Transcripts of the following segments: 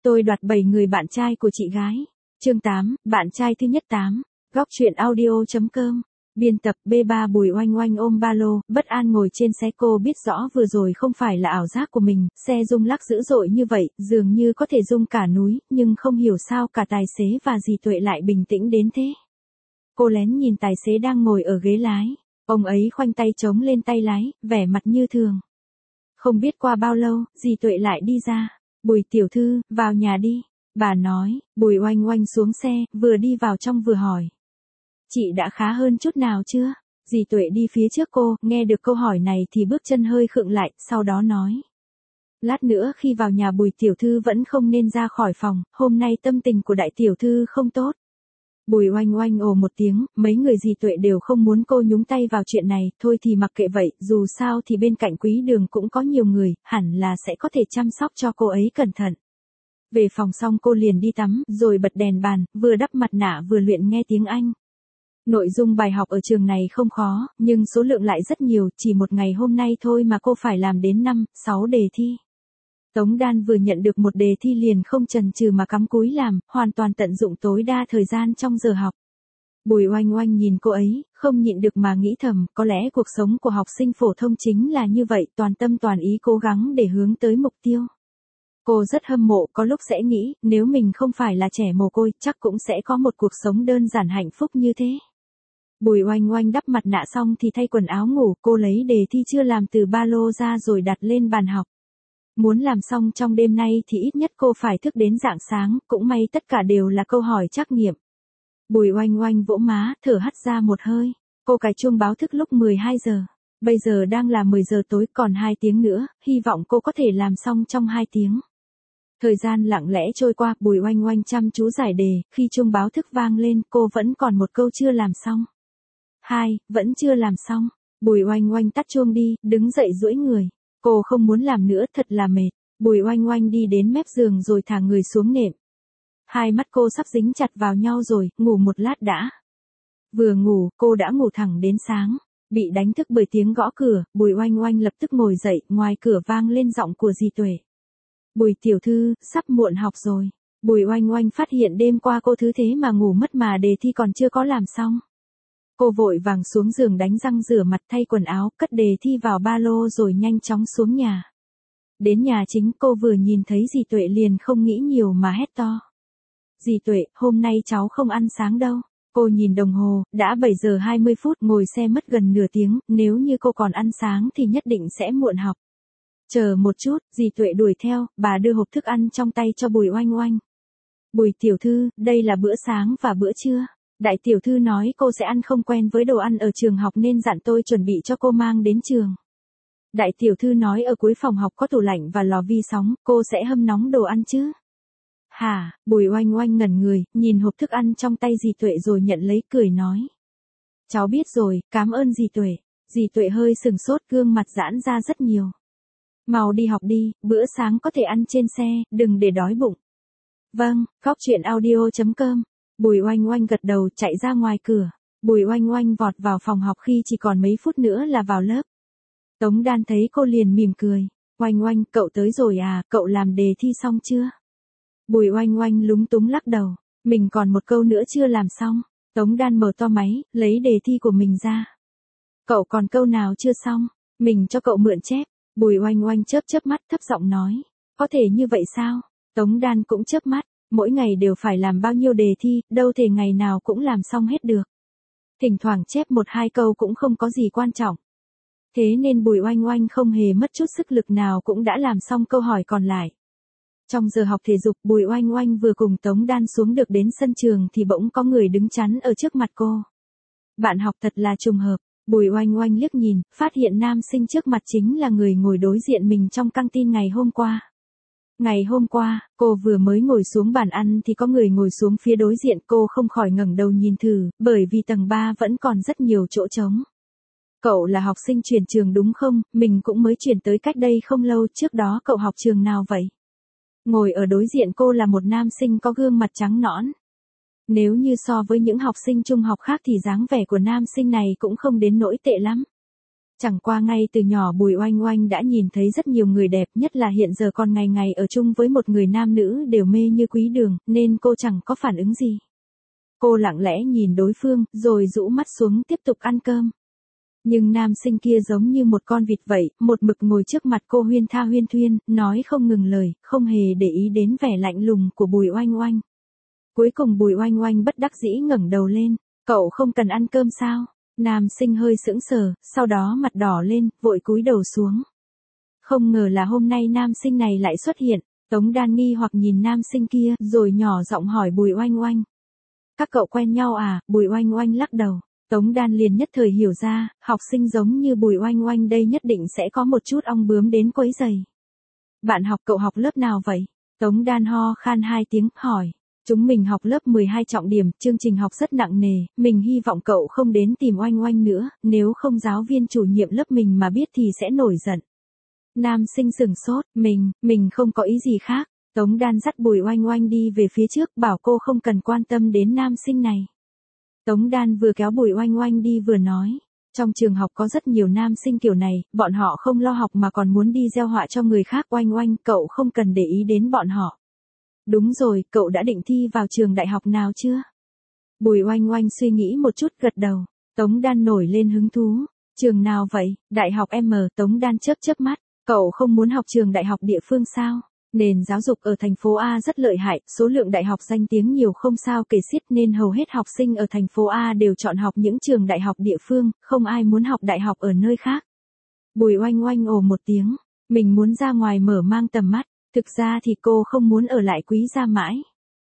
tôi đoạt 7 người bạn trai của chị gái. Chương 8, bạn trai thứ nhất 8. Góc truyện audio.com. Biên tập B3 Bùi Oanh Oanh ôm ba lô, bất an ngồi trên xe. Cô biết rõ vừa rồi không phải là ảo giác của mình, xe rung lắc dữ dội như vậy, dường như có thể rung cả núi, nhưng không hiểu sao cả tài xế và dì Tuệ lại bình tĩnh đến thế. Cô lén nhìn tài xế đang ngồi ở ghế lái, ông ấy khoanh tay chống lên tay lái, vẻ mặt như thường. Không biết qua bao lâu, dì Tuệ lại đi ra. Bùi tiểu thư, vào nhà đi. Bà nói. Bùi Oanh Oanh xuống xe, vừa đi vào trong vừa hỏi. Chị đã khá hơn chút nào chưa? Dì Tuệ đi phía trước cô, nghe được câu hỏi này thì bước chân hơi khựng lại, sau đó nói. Lát nữa khi vào nhà Bùi tiểu thư vẫn không nên ra khỏi phòng, hôm nay tâm tình của đại tiểu thư không tốt. Bùi Oanh Oanh ồ một tiếng, mấy người dì Tuệ đều không muốn cô nhúng tay vào chuyện này, thôi thì mặc kệ vậy, dù sao thì bên cạnh Quý Đường cũng có nhiều người, hẳn là sẽ có thể chăm sóc cho cô ấy cẩn thận. Về phòng xong cô liền đi tắm, rồi bật đèn bàn, vừa đắp mặt nạ vừa luyện nghe tiếng Anh. Nội dung bài học ở trường này không khó, nhưng số lượng lại rất nhiều, chỉ một ngày hôm nay thôi mà cô phải làm đến 5, 6 đề thi. Tống Đan vừa nhận được một đề thi liền không chần chừ mà cắm cúi làm, hoàn toàn tận dụng tối đa thời gian trong giờ học. Bùi Oanh Oanh nhìn cô ấy, không nhịn được mà nghĩ thầm, có lẽ cuộc sống của học sinh phổ thông chính là như vậy, toàn tâm toàn ý cố gắng để hướng tới mục tiêu. Cô rất hâm mộ, có lúc sẽ nghĩ, nếu mình không phải là trẻ mồ côi, chắc cũng sẽ có một cuộc sống đơn giản hạnh phúc như thế. Bùi Oanh Oanh đắp mặt nạ xong thì thay quần áo ngủ, cô lấy đề thi chưa làm từ ba lô ra rồi đặt lên bàn học. Muốn làm xong trong đêm nay thì ít nhất cô phải thức đến rạng sáng, cũng may tất cả đều là câu hỏi trắc nghiệm. Bùi Oanh Oanh vỗ má, thở hắt ra một hơi. Cô cài chuông báo thức lúc 12 giờ. Bây giờ đang là 10 giờ tối, còn 2 tiếng nữa, hy vọng cô có thể làm xong trong 2 tiếng. Thời gian lặng lẽ trôi qua, Bùi Oanh Oanh chăm chú giải đề, khi chuông báo thức vang lên, cô vẫn còn một câu chưa làm xong. 2, vẫn chưa làm xong. Bùi Oanh Oanh tắt chuông đi, đứng dậy duỗi người. Cô không muốn làm nữa, thật là mệt. Bùi Oanh Oanh đi đến mép giường rồi thả người xuống nệm. Hai mắt cô sắp dính chặt vào nhau rồi, ngủ một lát đã. Vừa ngủ, cô đã ngủ thẳng đến sáng. Bị đánh thức bởi tiếng gõ cửa, Bùi Oanh Oanh lập tức ngồi dậy, ngoài cửa vang lên giọng của dì Tuệ. Bùi tiểu thư, sắp muộn học rồi. Bùi Oanh Oanh phát hiện đêm qua cô thứ thế mà ngủ mất mà đề thi còn chưa có làm xong. Cô vội vàng xuống giường đánh răng rửa mặt thay quần áo, cất đề thi vào ba lô rồi nhanh chóng xuống nhà. Đến nhà chính cô vừa nhìn thấy dì Tuệ liền không nghĩ nhiều mà hét to. Dì Tuệ, hôm nay cháu không ăn sáng đâu. Cô nhìn đồng hồ, đã 7 giờ 20 phút, ngồi xe mất gần nửa tiếng, nếu như cô còn ăn sáng thì nhất định sẽ muộn học. Chờ một chút, dì Tuệ đuổi theo, bà đưa hộp thức ăn trong tay cho Bùi Oanh Oanh. Bùi tiểu thư, đây là bữa sáng và bữa trưa. Đại tiểu thư nói cô sẽ ăn không quen với đồ ăn ở trường học nên dặn tôi chuẩn bị cho cô mang đến trường. Đại tiểu thư nói ở cuối phòng học có tủ lạnh và lò vi sóng, cô sẽ hâm nóng đồ ăn chứ. Hả? Bùi Oanh Oanh ngẩn người, nhìn hộp thức ăn trong tay dì Tuệ rồi nhận lấy cười nói. Cháu biết rồi, cảm ơn dì Tuệ. Dì Tuệ hơi sừng sốt, gương mặt giãn ra rất nhiều. Mau đi học đi, bữa sáng có thể ăn trên xe, đừng để đói bụng. Vâng, góc truyện audio.com. Bùi Oanh Oanh gật đầu chạy ra ngoài cửa. Bùi Oanh Oanh vọt vào phòng học khi chỉ còn mấy phút nữa là vào lớp. Tống Đan thấy cô liền mỉm cười. Oanh Oanh, cậu tới rồi à, cậu làm đề thi xong chưa? Bùi Oanh Oanh lúng túng lắc đầu. Mình còn một câu nữa chưa làm xong. Tống Đan mở to máy, lấy đề thi của mình ra. Cậu còn câu nào chưa xong? Mình cho cậu mượn chép. Bùi Oanh Oanh chớp mắt thấp giọng nói. Có thể như vậy sao? Tống Đan cũng chớp mắt. Mỗi ngày đều phải làm bao nhiêu đề thi, đâu thể ngày nào cũng làm xong hết được. Thỉnh thoảng chép 1-2 câu cũng không có gì quan trọng. Thế nên Bùi Oanh Oanh không hề mất chút sức lực nào cũng đã làm xong câu hỏi còn lại. Trong giờ học thể dục, Bùi Oanh Oanh vừa cùng Tống Đan xuống được đến sân trường thì bỗng có người đứng chắn ở trước mặt cô. Bạn học thật là trùng hợp. Bùi Oanh Oanh liếc nhìn, phát hiện nam sinh trước mặt chính là người ngồi đối diện mình trong căng tin ngày hôm qua. Ngày hôm qua, cô vừa mới ngồi xuống bàn ăn thì có người ngồi xuống phía đối diện, cô không khỏi ngẩng đầu nhìn thử, bởi vì tầng 3 vẫn còn rất nhiều chỗ trống. Cậu là học sinh chuyển trường đúng không? Mình cũng mới chuyển tới cách đây không lâu, trước đó cậu học trường nào vậy? Ngồi ở đối diện cô là một nam sinh có gương mặt trắng nõn. Nếu như so với những học sinh trung học khác thì dáng vẻ của nam sinh này cũng không đến nỗi tệ lắm. Chẳng qua ngay từ nhỏ Bùi Oanh Oanh đã nhìn thấy rất nhiều người đẹp, nhất là hiện giờ còn ngày ngày ở chung với một người nam nữ đều mê như Quý Đường, nên cô chẳng có phản ứng gì. Cô lặng lẽ nhìn đối phương, rồi rũ mắt xuống tiếp tục ăn cơm. Nhưng nam sinh kia giống như một con vịt vậy, một mực ngồi trước mặt cô huyên tha huyên thuyên, nói không ngừng lời, không hề để ý đến vẻ lạnh lùng của Bùi Oanh Oanh. Cuối cùng Bùi Oanh Oanh bất đắc dĩ ngẩng đầu lên, cậu không cần ăn cơm sao? Nam sinh hơi sững sờ, sau đó mặt đỏ lên, vội cúi đầu xuống. Không ngờ là hôm nay nam sinh này lại xuất hiện, Tống Đan nghi hoặc nhìn nam sinh kia, rồi nhỏ giọng hỏi Bùi Oanh Oanh. Các cậu quen nhau à? Bùi Oanh Oanh lắc đầu. Tống Đan liền nhất thời hiểu ra, học sinh giống như Bùi Oanh Oanh đây nhất định sẽ có một chút ong bướm đến quấy rầy. Bạn học cậu học lớp nào vậy? Tống Đan ho khan 2 tiếng, hỏi. Chúng mình học lớp 12 trọng điểm, chương trình học rất nặng nề, mình hy vọng cậu không đến tìm Oanh Oanh nữa, nếu không giáo viên chủ nhiệm lớp mình mà biết thì sẽ nổi giận. Nam sinh sửng sốt, mình không có ý gì khác. Tống Đan dắt Bùi Oanh Oanh đi về phía trước, bảo cô không cần quan tâm đến nam sinh này. Tống Đan vừa kéo Bùi Oanh Oanh đi vừa nói, trong trường học có rất nhiều nam sinh kiểu này, bọn họ không lo học mà còn muốn đi gieo họa cho người khác. Oanh Oanh, cậu không cần để ý đến bọn họ. Đúng rồi, cậu đã định thi vào trường đại học nào chưa? Bùi Oanh Oanh suy nghĩ một chút gật đầu. Tống Đan nổi lên hứng thú. Trường nào vậy? Đại học M. Tống Đan chớp mắt. Cậu không muốn học trường đại học địa phương sao? Nền giáo dục ở thành phố A rất lợi hại, số lượng đại học danh tiếng nhiều không sao kể xiết nên hầu hết học sinh ở thành phố A đều chọn học những trường đại học địa phương, không ai muốn học đại học ở nơi khác. Bùi Oanh Oanh ồ một tiếng, mình muốn ra ngoài mở mang tầm mắt, thực ra thì cô không muốn ở lại Quý gia mãi.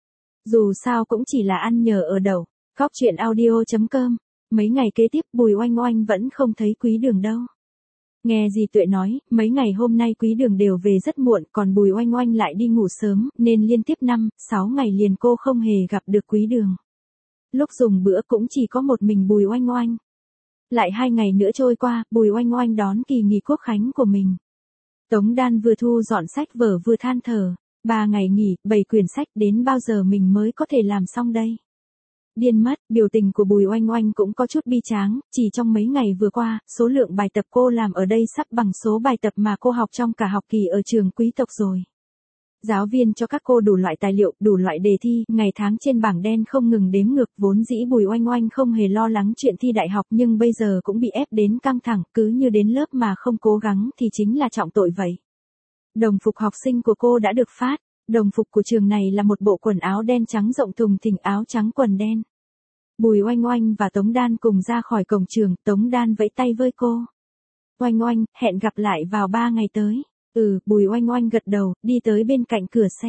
Dù sao cũng chỉ là ăn nhờ ở đậu. Góc truyện audio.com. Mấy ngày kế tiếp Bùi Oanh Oanh vẫn không thấy Quý Đường đâu. Nghe dì Tuệ nói, mấy ngày hôm nay Quý Đường đều về rất muộn, còn Bùi Oanh Oanh lại đi ngủ sớm, nên liên tiếp 5-6 ngày liền cô không hề gặp được Quý Đường. Lúc dùng bữa cũng chỉ có một mình Bùi Oanh Oanh. Lại 2 ngày nữa trôi qua, Bùi Oanh Oanh đón kỳ nghỉ quốc khánh của mình. Tống Đan vừa thu dọn sách vở vừa than thở, 3 ngày nghỉ, 7 quyển sách, đến bao giờ mình mới có thể làm xong đây? Điên mất, biểu tình của Bùi Oanh Oanh cũng có chút bi tráng, chỉ trong mấy ngày vừa qua, số lượng bài tập cô làm ở đây sắp bằng số bài tập mà cô học trong cả học kỳ ở trường quý tộc rồi. Giáo viên cho các cô đủ loại tài liệu, đủ loại đề thi, ngày tháng trên bảng đen không ngừng đếm ngược, vốn dĩ Bùi Oanh Oanh không hề lo lắng chuyện thi đại học nhưng bây giờ cũng bị ép đến căng thẳng, cứ như đến lớp mà không cố gắng thì chính là trọng tội vậy. Đồng phục học sinh của cô đã được phát. Đồng phục của trường này là một bộ quần áo đen trắng rộng thùng thình, áo trắng quần đen. Bùi Oanh Oanh và Tống Đan cùng ra khỏi cổng trường, Tống Đan vẫy tay với cô. Oanh Oanh, hẹn gặp lại vào 3 ngày tới. Bùi Oanh Oanh gật đầu, đi tới bên cạnh cửa xe.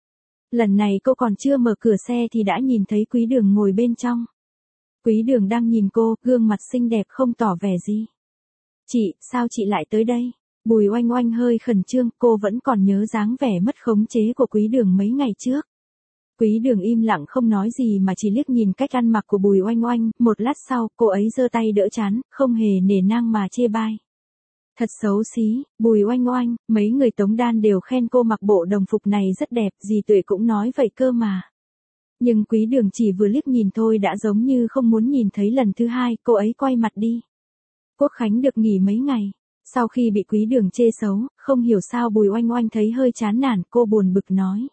Lần này cô còn chưa mở cửa xe thì đã nhìn thấy Quý Đường ngồi bên trong. Quý Đường đang nhìn cô, gương mặt xinh đẹp không tỏ vẻ gì. Chị, sao chị lại tới đây? Bùi Oanh Oanh hơi khẩn trương, cô vẫn còn nhớ dáng vẻ mất khống chế của Quý Đường mấy ngày trước. Quý Đường im lặng không nói gì mà chỉ liếc nhìn cách ăn mặc của Bùi Oanh Oanh, một lát sau, cô ấy giơ tay đỡ trán, không hề nể nang mà chê bai. Thật xấu xí, Bùi Oanh Oanh, mấy người Tống Đan đều khen cô mặc bộ đồng phục này rất đẹp, dì Tuệ cũng nói vậy cơ mà. Nhưng Quý Đường chỉ vừa liếc nhìn thôi đã giống như không muốn nhìn thấy lần thứ hai, cô ấy quay mặt đi. Quốc khánh được nghỉ mấy ngày. Sau khi bị Quý Đường chê xấu, không hiểu sao Bùi Oanh Oanh thấy hơi chán nản, cô buồn bực nói.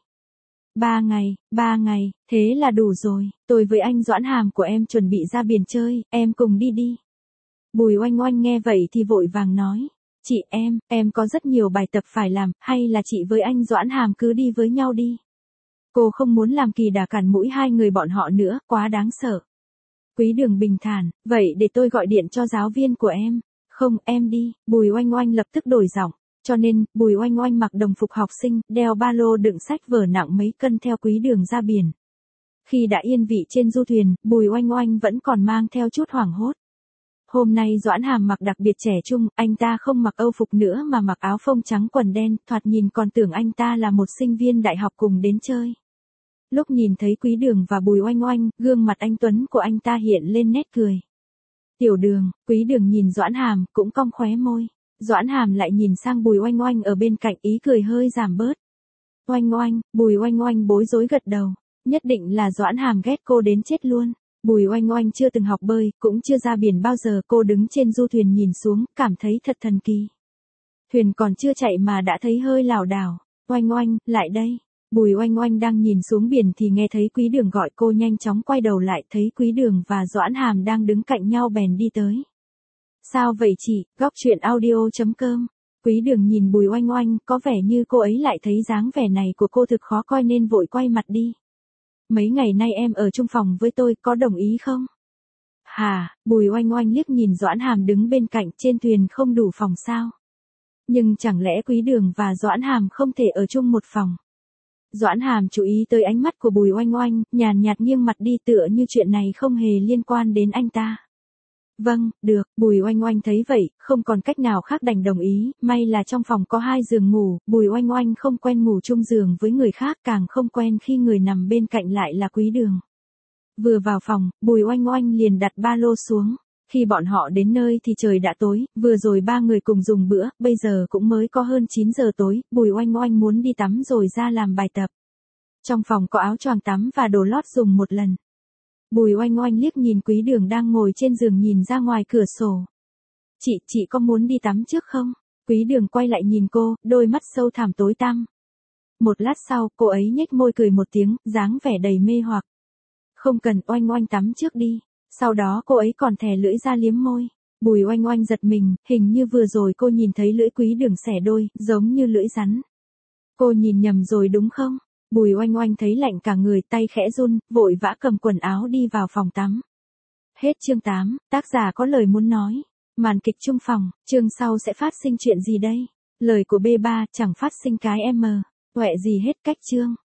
3 ngày, thế là đủ rồi, tôi với anh Doãn Hàm của em chuẩn bị ra biển chơi, em cùng đi đi. Bùi Oanh Oanh nghe vậy thì vội vàng nói. Chị em có rất nhiều bài tập phải làm, hay là chị với anh Doãn Hàm cứ đi với nhau đi. Cô không muốn làm kỳ đà cản mũi hai người bọn họ nữa, quá đáng sợ. Quý Đường bình thản, vậy để tôi gọi điện cho giáo viên của em. Không, em đi. Bùi Oanh Oanh lập tức đổi giọng. Cho nên, Bùi Oanh Oanh mặc đồng phục học sinh, đeo ba lô đựng sách vở nặng mấy cân theo Quý Đường ra biển. Khi đã yên vị trên du thuyền, Bùi Oanh Oanh vẫn còn mang theo chút hoảng hốt. Hôm nay Doãn Hàm mặc đặc biệt trẻ trung, anh ta không mặc âu phục nữa mà mặc áo phông trắng quần đen, thoạt nhìn còn tưởng anh ta là một sinh viên đại học cùng đến chơi. Lúc nhìn thấy Quý Đường và Bùi Oanh Oanh, gương mặt anh tuấn của anh ta hiện lên nét cười. Tiểu Đường, Quý Đường nhìn Doãn Hàm, cũng cong khóe môi. Doãn Hàm lại nhìn sang Bùi Oanh Oanh ở bên cạnh, ý cười hơi giảm bớt. Oanh Oanh, Bùi Oanh Oanh bối rối gật đầu. Nhất định là Doãn Hàm ghét cô đến chết luôn. Bùi Oanh Oanh chưa từng học bơi, cũng chưa ra biển bao giờ, cô đứng trên du thuyền nhìn xuống, cảm thấy thật thần kỳ. Thuyền còn chưa chạy mà đã thấy hơi lảo đảo. Oanh Oanh, lại đây. Bùi Oanh Oanh đang nhìn xuống biển thì nghe thấy Quý Đường gọi cô, nhanh chóng quay đầu lại thấy Quý Đường và Doãn Hàm đang đứng cạnh nhau bèn đi tới. Sao vậy chị? Góc truyện audio.com. Quý Đường nhìn Bùi Oanh Oanh, có vẻ như cô ấy lại thấy dáng vẻ này của cô thực khó coi nên vội quay mặt đi. Mấy ngày nay em ở chung phòng với tôi, có đồng ý không? Hà, Bùi Oanh Oanh liếc nhìn Doãn Hàm đứng bên cạnh, trên thuyền không đủ phòng sao? Nhưng chẳng lẽ Quý Đường và Doãn Hàm không thể ở chung một phòng? Doãn Hàm chú ý tới ánh mắt của Bùi Oanh Oanh, nhàn nhạt nghiêng mặt đi tựa như chuyện này không hề liên quan đến anh ta. Vâng, được, Bùi Oanh Oanh thấy vậy, không còn cách nào khác đành đồng ý, may là trong phòng có 2 giường ngủ, Bùi Oanh Oanh không quen ngủ chung giường với người khác, càng không quen khi người nằm bên cạnh lại là Quý Đường. Vừa vào phòng, Bùi Oanh Oanh liền đặt ba lô xuống. Khi bọn họ đến nơi thì trời đã tối, vừa rồi 3 người cùng dùng bữa, bây giờ cũng mới có hơn 9 giờ tối, Bùi Oanh Oanh muốn đi tắm rồi ra làm bài tập. Trong phòng có áo choàng tắm và đồ lót dùng một lần. Bùi Oanh Oanh liếc nhìn Quý Đường đang ngồi trên giường nhìn ra ngoài cửa sổ. Chị có muốn đi tắm trước không? Quý Đường quay lại nhìn cô, đôi mắt sâu thẳm tối tăm. Một lát sau, cô ấy nhếch môi cười một tiếng, dáng vẻ đầy mê hoặc. Không cần, Oanh Oanh tắm trước đi. Sau đó cô ấy còn thè lưỡi ra liếm môi. Bùi Oanh Oanh giật mình, hình như vừa rồi cô nhìn thấy lưỡi Quý Đường xẻ đôi, giống như lưỡi rắn. Cô nhìn nhầm rồi đúng không? Bùi Oanh Oanh thấy lạnh cả người, tay khẽ run, vội vã cầm quần áo đi vào phòng tắm. Hết chương 8, tác giả có lời muốn nói. Màn kịch chung phòng, chương sau sẽ phát sinh chuyện gì đây? Lời của B3 chẳng phát sinh cái M. Huệ gì hết cách chương.